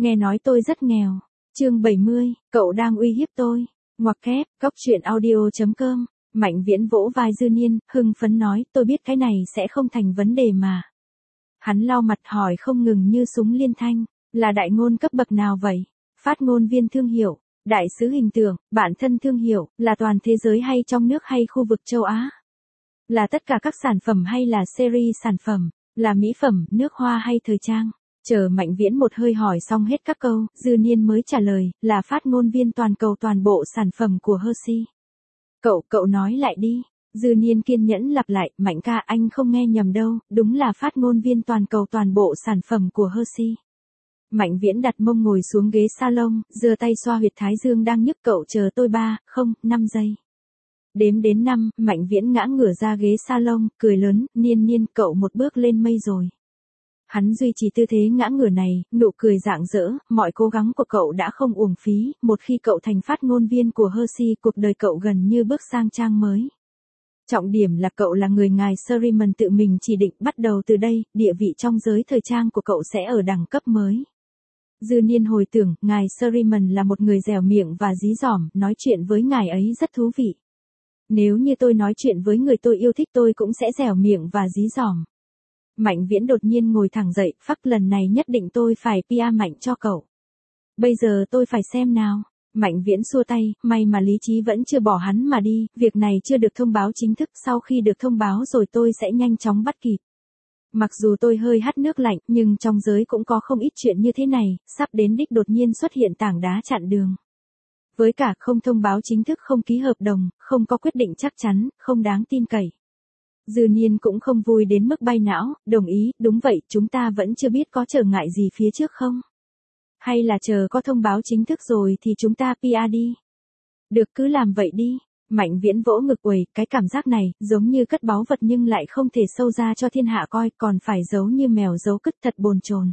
Nghe nói tôi rất nghèo. Chương 70, cậu đang uy hiếp tôi. Ngoặc kép, cóc.audio.com. Mạnh Viễn vỗ vai Dư Niên, hưng phấn nói, tôi biết cái này sẽ không thành vấn đề mà. Hắn lau mặt hỏi không ngừng như súng liên thanh, là đại ngôn cấp bậc nào vậy? Phát ngôn viên thương hiệu, đại sứ hình tượng, bản thân thương hiệu, là toàn thế giới hay trong nước hay khu vực châu Á? Là tất cả các sản phẩm hay là series sản phẩm, là mỹ phẩm, nước hoa hay thời trang? Chờ Mạnh Viễn một hơi hỏi xong hết các câu, Dư Niên mới trả lời, là phát ngôn viên toàn cầu toàn bộ sản phẩm của Hershey. Cậu nói lại đi. Dư Niên kiên nhẫn lặp lại, Mạnh ca anh không nghe nhầm đâu, đúng là phát ngôn viên toàn cầu toàn bộ sản phẩm của Hershey. Mạnh Viễn đặt mông ngồi xuống ghế salon, giơ tay xoa huyệt thái dương đang nhức, cậu chờ tôi 5 giây. Đếm đến 5, Mạnh Viễn ngã ngửa ra ghế salon, cười lớn, Niên cậu một bước lên mây rồi. Hắn duy trì tư thế ngã ngửa này, nụ cười rạng rỡ, mọi cố gắng của cậu đã không uổng phí, một khi cậu thành phát ngôn viên của Hershey, cuộc đời cậu gần như bước sang trang mới. Trọng điểm là cậu là người ngài Sherman tự mình chỉ định, bắt đầu từ đây, địa vị trong giới thời trang của cậu sẽ ở đẳng cấp mới. Dư Niên hồi tưởng, ngài Sherman là một người dẻo miệng và dí dỏm, nói chuyện với ngài ấy rất thú vị. Nếu như tôi nói chuyện với người tôi yêu thích tôi cũng sẽ dẻo miệng và dí dỏm. Mạnh Viễn đột nhiên ngồi thẳng dậy, phắc lần này nhất định tôi phải PR Mạnh cho cậu. Bây giờ tôi phải xem nào. Mạnh Viễn xua tay, may mà lý trí vẫn chưa bỏ hắn mà đi, việc này chưa được thông báo chính thức, sau khi được thông báo rồi tôi sẽ nhanh chóng bắt kịp. Mặc dù tôi hơi hắt nước lạnh, nhưng trong giới cũng có không ít chuyện như thế này, sắp đến đích đột nhiên xuất hiện tảng đá chặn đường. Với cả không thông báo chính thức, không ký hợp đồng, không có quyết định chắc chắn, không đáng tin cậy. Dư Niên cũng không vui đến mức bay não, đồng ý, đúng vậy, chúng ta vẫn chưa biết có trở ngại gì phía trước không? Hay là chờ có thông báo chính thức rồi thì chúng ta PR đi? Được, cứ làm vậy đi. Mạnh Viễn vỗ ngực, uầy, cái cảm giác này, giống như cất báu vật nhưng lại không thể sâu ra cho thiên hạ coi, còn phải giấu như mèo giấu cứt, thật bồn chồn.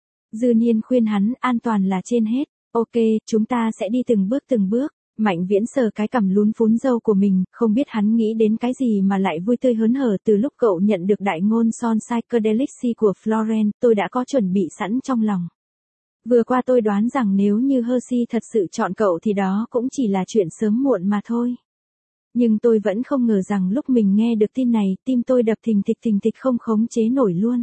Dư Niên khuyên hắn, an toàn là trên hết. Ok, chúng ta sẽ đi từng bước. Mạnh Viễn sờ cái cằm lún phún râu của mình, không biết hắn nghĩ đến cái gì mà lại vui tươi hớn hở. Từ lúc cậu nhận được đại ngôn son psychedelic của Florence, tôi đã có chuẩn bị sẵn trong lòng. Vừa qua tôi đoán rằng nếu như Hershey thật sự chọn cậu thì đó cũng chỉ là chuyện sớm muộn mà thôi. Nhưng tôi vẫn không ngờ rằng lúc mình nghe được tin này, tim tôi đập thình thịch không khống chế nổi luôn.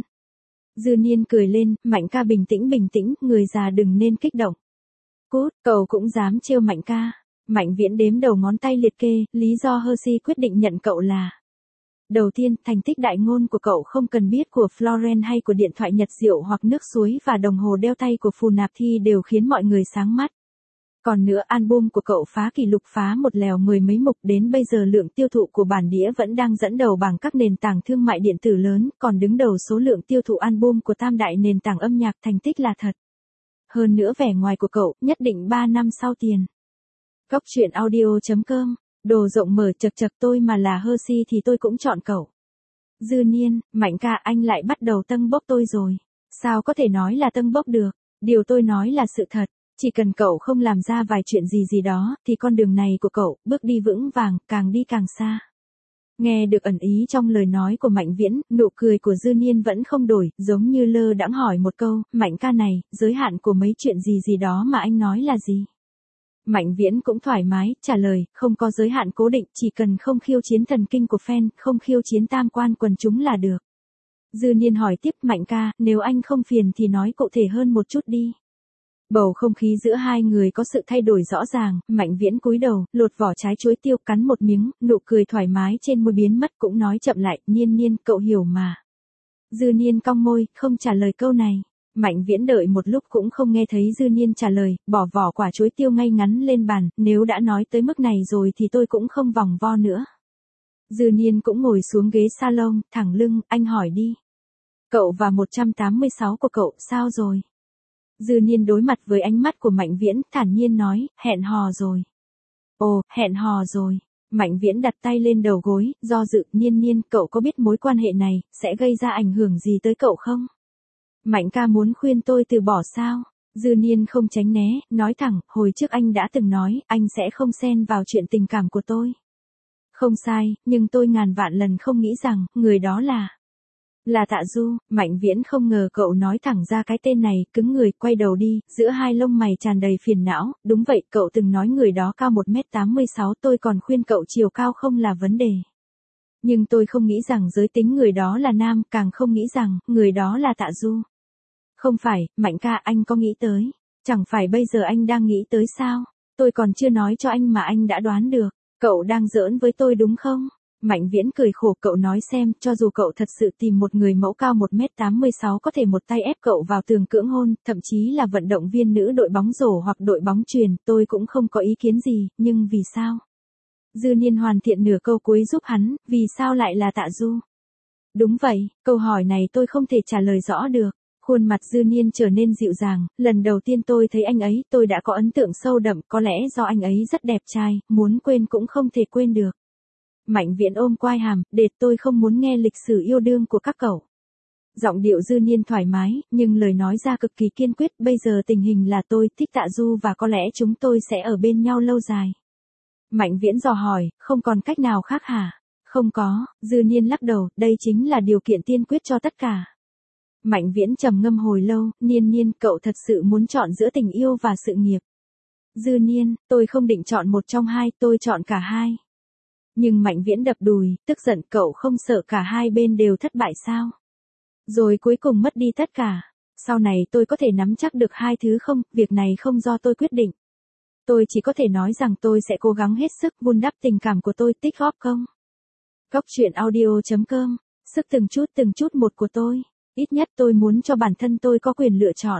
Dư Niên cười lên, Mạnh ca bình tĩnh, người già đừng nên kích động. Cút, cậu cũng dám trêu Mạnh ca. Mạnh Viễn đếm đầu ngón tay liệt kê, lý do Hershey quyết định nhận cậu là: đầu tiên, thành tích đại ngôn của cậu không cần biết của Florence hay của điện thoại Nhật Diệu hoặc nước suối và đồng hồ đeo tay của Phù Nạp Thi đều khiến mọi người sáng mắt. Còn nữa, album của cậu phá kỷ lục, phá một lèo 10 mấy mục, đến bây giờ lượng tiêu thụ của bản đĩa vẫn đang dẫn đầu bằng các nền tảng thương mại điện tử lớn, còn đứng đầu số lượng tiêu thụ album của tam đại nền tảng âm nhạc, thành tích là thật. Hơn nữa vẻ ngoài của cậu, nhất định 3 năm sau tiền. Cóc.audio.com. Đồ rộng mở, chật tôi mà là Hershey thì tôi cũng chọn cậu. Dư Niên, Mạnh ca anh lại bắt đầu tâng bốc tôi rồi. Sao có thể nói là tâng bốc được, điều tôi nói là sự thật. Chỉ cần cậu không làm ra vài chuyện gì đó, thì con đường này của cậu, bước đi vững vàng, càng đi càng xa. Nghe được ẩn ý trong lời nói của Mạnh Viễn, nụ cười của Dư Niên vẫn không đổi, giống như lơ đãng hỏi một câu, Mạnh ca này, giới hạn của mấy chuyện gì đó mà anh nói là gì? Mạnh Viễn cũng thoải mái, trả lời, không có giới hạn cố định, chỉ cần không khiêu chiến thần kinh của fan, không khiêu chiến tam quan quần chúng là được. Dư Niên hỏi tiếp, Mạnh ca, nếu anh không phiền thì nói cụ thể hơn một chút đi. Bầu không khí giữa hai người có sự thay đổi rõ ràng, Mạnh Viễn cúi đầu, lột vỏ trái chuối tiêu, cắn một miếng, nụ cười thoải mái trên môi biến mất, cũng nói chậm lại, Niên, cậu hiểu mà. Dư Niên cong môi, không trả lời câu này. Mạnh Viễn đợi một lúc cũng không nghe thấy Dư Niên trả lời, bỏ vỏ quả chuối tiêu ngay ngắn lên bàn, nếu đã nói tới mức này rồi thì tôi cũng không vòng vo nữa. Dư Niên cũng ngồi xuống ghế salon, thẳng lưng, anh hỏi đi. Cậu và 186 của cậu, sao rồi? Dư Niên đối mặt với ánh mắt của Mạnh Viễn, thản nhiên nói, hẹn hò rồi. Ồ, hẹn hò rồi. Mạnh Viễn đặt tay lên đầu gối, do dự, Niên, cậu có biết mối quan hệ này, sẽ gây ra ảnh hưởng gì tới cậu không? Mạnh ca muốn khuyên tôi từ bỏ sao? Dư Niên không tránh né, nói thẳng, hồi trước anh đã từng nói, anh sẽ không xen vào chuyện tình cảm của tôi. Không sai, nhưng tôi ngàn vạn lần không nghĩ rằng, người đó là Là Tạ Du. Mạnh Viễn không ngờ cậu nói thẳng ra cái tên này, cứng người, quay đầu đi, giữa hai lông mày tràn đầy phiền não. Đúng vậy, cậu từng nói người đó cao 1m86, tôi còn khuyên cậu chiều cao không là vấn đề. Nhưng tôi không nghĩ rằng giới tính người đó là nam, càng không nghĩ rằng người đó là Tạ Du. Không phải, Mạnh ca, anh có nghĩ tới. Chẳng phải bây giờ anh đang nghĩ tới sao? Tôi còn chưa nói cho anh mà anh đã đoán được. Cậu đang giỡn với tôi đúng không? Mạnh Viễn cười khổ, cậu nói xem, cho dù cậu thật sự tìm một người mẫu cao 1m86 có thể một tay ép cậu vào tường cưỡng hôn, thậm chí là vận động viên nữ đội bóng rổ hoặc đội bóng chuyền, tôi cũng không có ý kiến gì, nhưng vì sao? Dư Niên hoàn thiện nửa câu cuối giúp hắn, vì sao lại là Tạ Du? Đúng vậy, câu hỏi này tôi không thể trả lời rõ được. Khuôn mặt Dư Niên trở nên dịu dàng, lần đầu tiên tôi thấy anh ấy, tôi đã có ấn tượng sâu đậm, có lẽ do anh ấy rất đẹp trai, muốn quên cũng không thể quên được. Mạnh Viễn ôm quai hàm, đệt, tôi không muốn nghe lịch sử yêu đương của các cậu. Giọng điệu Dư Niên thoải mái, nhưng lời nói ra cực kỳ kiên quyết, bây giờ tình hình là tôi thích Tạ Du và có lẽ chúng tôi sẽ ở bên nhau lâu dài. Mạnh Viễn dò hỏi, không còn cách nào khác hả? Không có, Dư Niên lắc đầu, đây chính là điều kiện tiên quyết cho tất cả. Mạnh Viễn trầm ngâm hồi lâu, Niên, cậu thật sự muốn chọn giữa tình yêu và sự nghiệp. Dư Niên, tôi không định chọn một trong hai, tôi chọn cả hai. Nhưng Mạnh Viễn đập đùi, tức giận, cậu không sợ cả hai bên đều thất bại sao? Rồi cuối cùng mất đi tất cả. Sau này tôi có thể nắm chắc được hai thứ không, việc này không do tôi quyết định. Tôi chỉ có thể nói rằng tôi sẽ cố gắng hết sức vun đắp tình cảm của tôi, tích góp không? Góc truyện audio.com, sức từng chút một của tôi. Ít nhất tôi muốn cho bản thân tôi có quyền lựa chọn.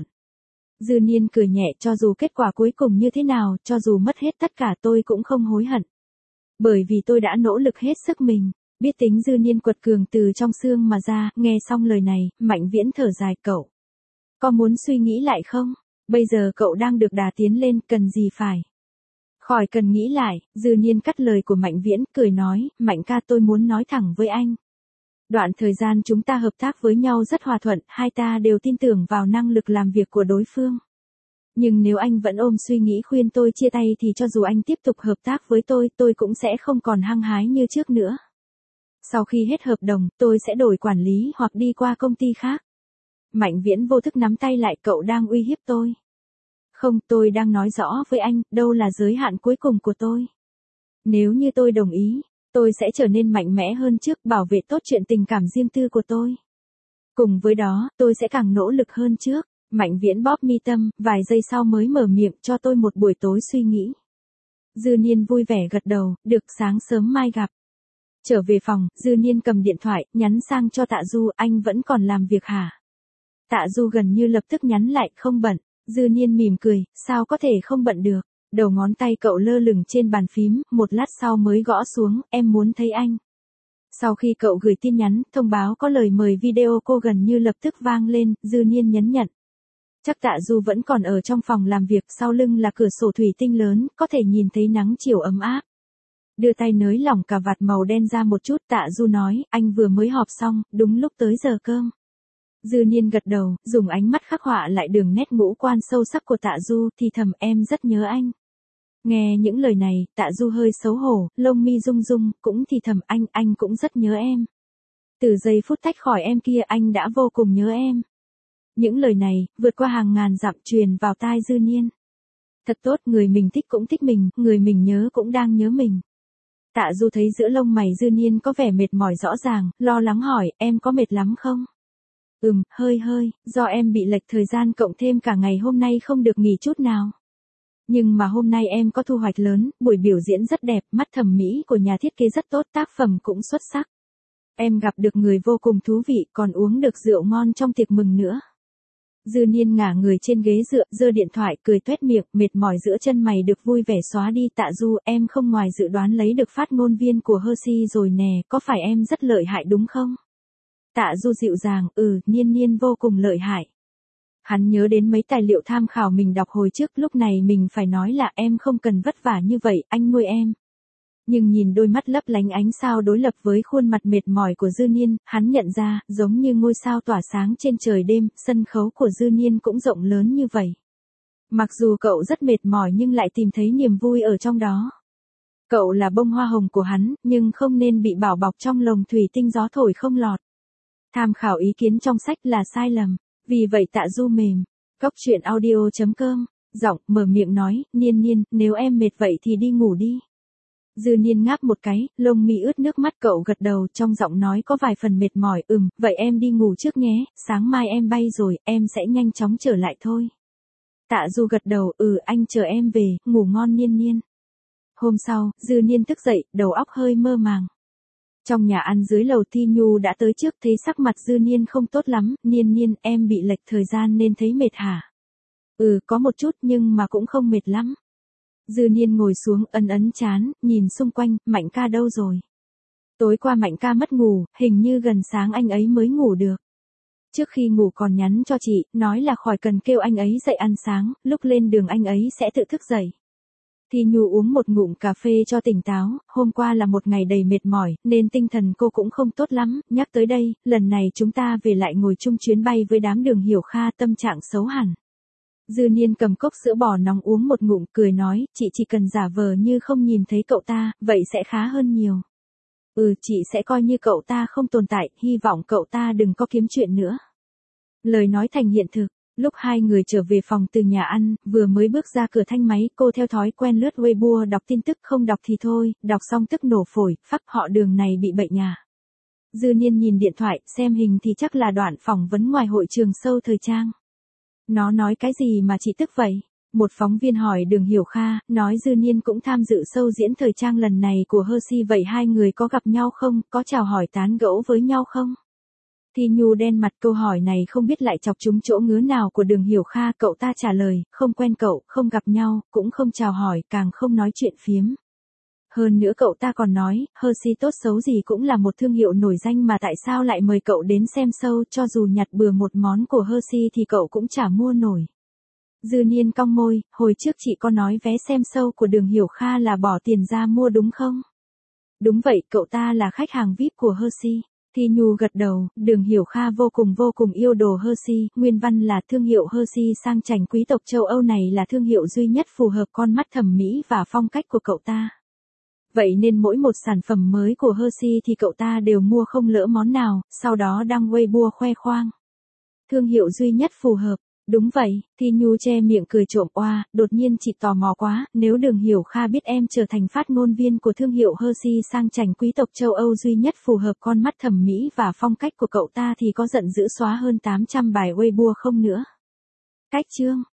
Dư Niên cười nhẹ, cho dù kết quả cuối cùng như thế nào, cho dù mất hết tất cả tôi cũng không hối hận. Bởi vì tôi đã nỗ lực hết sức mình. Biết tính Dư Niên quật cường từ trong xương mà ra, nghe xong lời này, Mạnh Viễn thở dài, cậu có muốn suy nghĩ lại không? Bây giờ cậu đang được đà tiến lên, cần gì phải? Khỏi cần nghĩ lại, Dư Niên cắt lời của Mạnh Viễn, cười nói, Mạnh ca, tôi muốn nói thẳng với anh. Đoạn thời gian chúng ta hợp tác với nhau rất hòa thuận, hai ta đều tin tưởng vào năng lực làm việc của đối phương. Nhưng nếu anh vẫn ôm suy nghĩ khuyên tôi chia tay thì cho dù anh tiếp tục hợp tác với tôi cũng sẽ không còn hăng hái như trước nữa. Sau khi hết hợp đồng, tôi sẽ đổi quản lý hoặc đi qua công ty khác. Mạnh Viễn vô thức nắm tay lại, cậu đang uy hiếp tôi. Không, tôi đang nói rõ với anh, đâu là giới hạn cuối cùng của tôi. Nếu như tôi đồng ý, tôi sẽ trở nên mạnh mẽ hơn trước, bảo vệ tốt chuyện tình cảm riêng tư của tôi. Cùng với đó, tôi sẽ càng nỗ lực hơn trước. Mạnh Viễn bóp mi tâm, vài giây sau mới mở miệng, cho tôi một buổi tối suy nghĩ. Dư Niên vui vẻ gật đầu, được, sáng sớm mai gặp. Trở về phòng, Dư Niên cầm điện thoại, nhắn sang cho Tạ Du, anh vẫn còn làm việc hả? Tạ Du gần như lập tức nhắn lại, không bận. Dư Niên mỉm cười, sao có thể không bận được? Đầu ngón tay cậu lơ lửng trên bàn phím, một lát sau mới gõ xuống, em muốn thấy anh. Sau khi cậu gửi tin nhắn, thông báo có lời mời video cô gần như lập tức vang lên, Dư Niên nhấn nhận. Chắc Tạ Du vẫn còn ở trong phòng làm việc, sau lưng là cửa sổ thủy tinh lớn, có thể nhìn thấy nắng chiều ấm áp. Đưa tay nới lỏng cà vạt màu đen ra một chút, Tạ Du nói, anh vừa mới họp xong, đúng lúc tới giờ cơm. Dư Niên gật đầu, dùng ánh mắt khắc họa lại đường nét ngũ quan sâu sắc của Tạ Du, thì thầm, em rất nhớ anh. Nghe những lời này, Tạ Du hơi xấu hổ, lông mi rung rung, cũng thì thầm, anh cũng rất nhớ em. Từ giây phút tách khỏi em kia, anh đã vô cùng nhớ em. Những lời này, vượt qua hàng ngàn dặm truyền vào tai Dư Niên. Thật tốt, người mình thích cũng thích mình, người mình nhớ cũng đang nhớ mình. Tạ Du thấy giữa lông mày Dư Niên có vẻ mệt mỏi rõ ràng, lo lắng hỏi, em có mệt lắm không? Hơi, do em bị lệch thời gian cộng thêm cả ngày hôm nay không được nghỉ chút nào. Nhưng mà hôm nay em có thu hoạch lớn, buổi biểu diễn rất đẹp, mắt thẩm mỹ của nhà thiết kế rất tốt, tác phẩm cũng xuất sắc. Em gặp được người vô cùng thú vị, còn uống được rượu ngon trong tiệc mừng nữa. Dư Niên ngả người trên ghế dựa, giơ điện thoại, cười toét miệng, mệt mỏi giữa chân mày được vui vẻ xóa đi. Tạ Du, em không ngoài dự đoán lấy được phát ngôn viên của Hershey rồi nè, có phải em rất lợi hại đúng không? Tạ Du dịu dàng, Niên vô cùng lợi hại. Hắn nhớ đến mấy tài liệu tham khảo mình đọc hồi trước, lúc này mình phải nói là em không cần vất vả như vậy, anh nuôi em. Nhưng nhìn đôi mắt lấp lánh ánh sao đối lập với khuôn mặt mệt mỏi của Dư Niên, hắn nhận ra, giống như ngôi sao tỏa sáng trên trời đêm, sân khấu của Dư Niên cũng rộng lớn như vậy. Mặc dù cậu rất mệt mỏi nhưng lại tìm thấy niềm vui ở trong đó. Cậu là bông hoa hồng của hắn, nhưng không nên bị bảo bọc trong lồng thủy tinh gió thổi không lọt. Tham khảo ý kiến trong sách là sai lầm. Vì vậy Tạ Du mềm. Cóc truyện audio.com. Giọng mở miệng nói, Niên Niên, nếu em mệt vậy thì đi ngủ đi. Dư Niên ngáp một cái, lông mi ướt nước mắt, cậu gật đầu, trong giọng nói có vài phần mệt mỏi. Vậy em đi ngủ trước nhé, sáng mai em bay rồi, em sẽ nhanh chóng trở lại thôi. Tạ Du gật đầu, anh chờ em về, ngủ ngon Niên Niên. Hôm sau, Dư Niên thức dậy, đầu óc hơi mơ màng. Trong nhà ăn dưới lầu Thi Nhu đã tới trước, thấy sắc mặt Dư Niên không tốt lắm. Niên Niên, em bị lệch thời gian nên thấy mệt hả? Có một chút nhưng mà cũng không mệt lắm. Dư Niên ngồi xuống ấn trán, nhìn xung quanh, Mạnh ca đâu rồi? Tối qua Mạnh ca mất ngủ, hình như gần sáng anh ấy mới ngủ được. Trước khi ngủ còn nhắn cho chị, nói là khỏi cần kêu anh ấy dậy ăn sáng, lúc lên đường anh ấy sẽ tự thức dậy. Thi Nhu uống một ngụm cà phê cho tỉnh táo, hôm qua là một ngày đầy mệt mỏi, nên tinh thần cô cũng không tốt lắm, nhắc tới đây, lần này chúng ta về lại ngồi chung chuyến bay với đám Đường Hiểu Kha, tâm trạng xấu hẳn. Dư Niên cầm cốc sữa bò nóng uống một ngụm, cười nói, chị chỉ cần giả vờ như không nhìn thấy cậu ta, vậy sẽ khá hơn nhiều. Chị sẽ coi như cậu ta không tồn tại, hy vọng cậu ta đừng có kiếm chuyện nữa. Lời nói thành hiện thực. Lúc hai người trở về phòng từ nhà ăn, vừa mới bước ra cửa thanh máy, cô theo thói quen lướt Weibo đọc tin tức, không đọc thì thôi, đọc xong tức nổ phổi, phắc họ Đường này bị bệnh à. Dư Niên nhìn điện thoại, xem hình thì chắc là đoạn phỏng vấn ngoài hội trường show thời trang. Nó nói cái gì mà chị tức vậy? Một phóng viên hỏi Đường Hiểu Kha, nói Dư Niên cũng tham dự show diễn thời trang lần này của Hershey, vậy hai người có gặp nhau không, có chào hỏi tán gẫu với nhau không? Thi Nhu đen mặt, câu hỏi này không biết lại chọc trúng chỗ ngứa nào của Đường Hiểu Kha. Cậu ta trả lời, không quen cậu, không gặp nhau, cũng không chào hỏi, càng không nói chuyện phiếm. Hơn nữa cậu ta còn nói, Hershey tốt xấu gì cũng là một thương hiệu nổi danh mà tại sao lại mời cậu đến xem show, cho dù nhặt bừa một món của Hershey thì cậu cũng chả mua nổi. Dư Niên cong môi, hồi trước chị có nói vé xem show của Đường Hiểu Kha là bỏ tiền ra mua đúng không? Đúng vậy, cậu ta là khách hàng VIP của Hershey. Thi Nhu gật đầu, Đường Hiểu Kha vô cùng yêu đồ Hershey, nguyên văn là thương hiệu Hershey sang chảnh quý tộc châu Âu này là thương hiệu duy nhất phù hợp con mắt thẩm mỹ và phong cách của cậu ta. Vậy nên mỗi một sản phẩm mới của Hershey thì cậu ta đều mua không lỡ món nào, sau đó đăng Weibo khoe khoang. Thương hiệu duy nhất phù hợp. Đúng vậy, Thi Nhu che miệng cười trộm, oa, đột nhiên chị tò mò quá, nếu Đường Hiểu Kha biết em trở thành phát ngôn viên của thương hiệu Hershey sang chảnh quý tộc châu Âu duy nhất phù hợp con mắt thẩm mỹ và phong cách của cậu ta thì có giận dữ xóa hơn 800 bài Weibo không nữa? Cách chương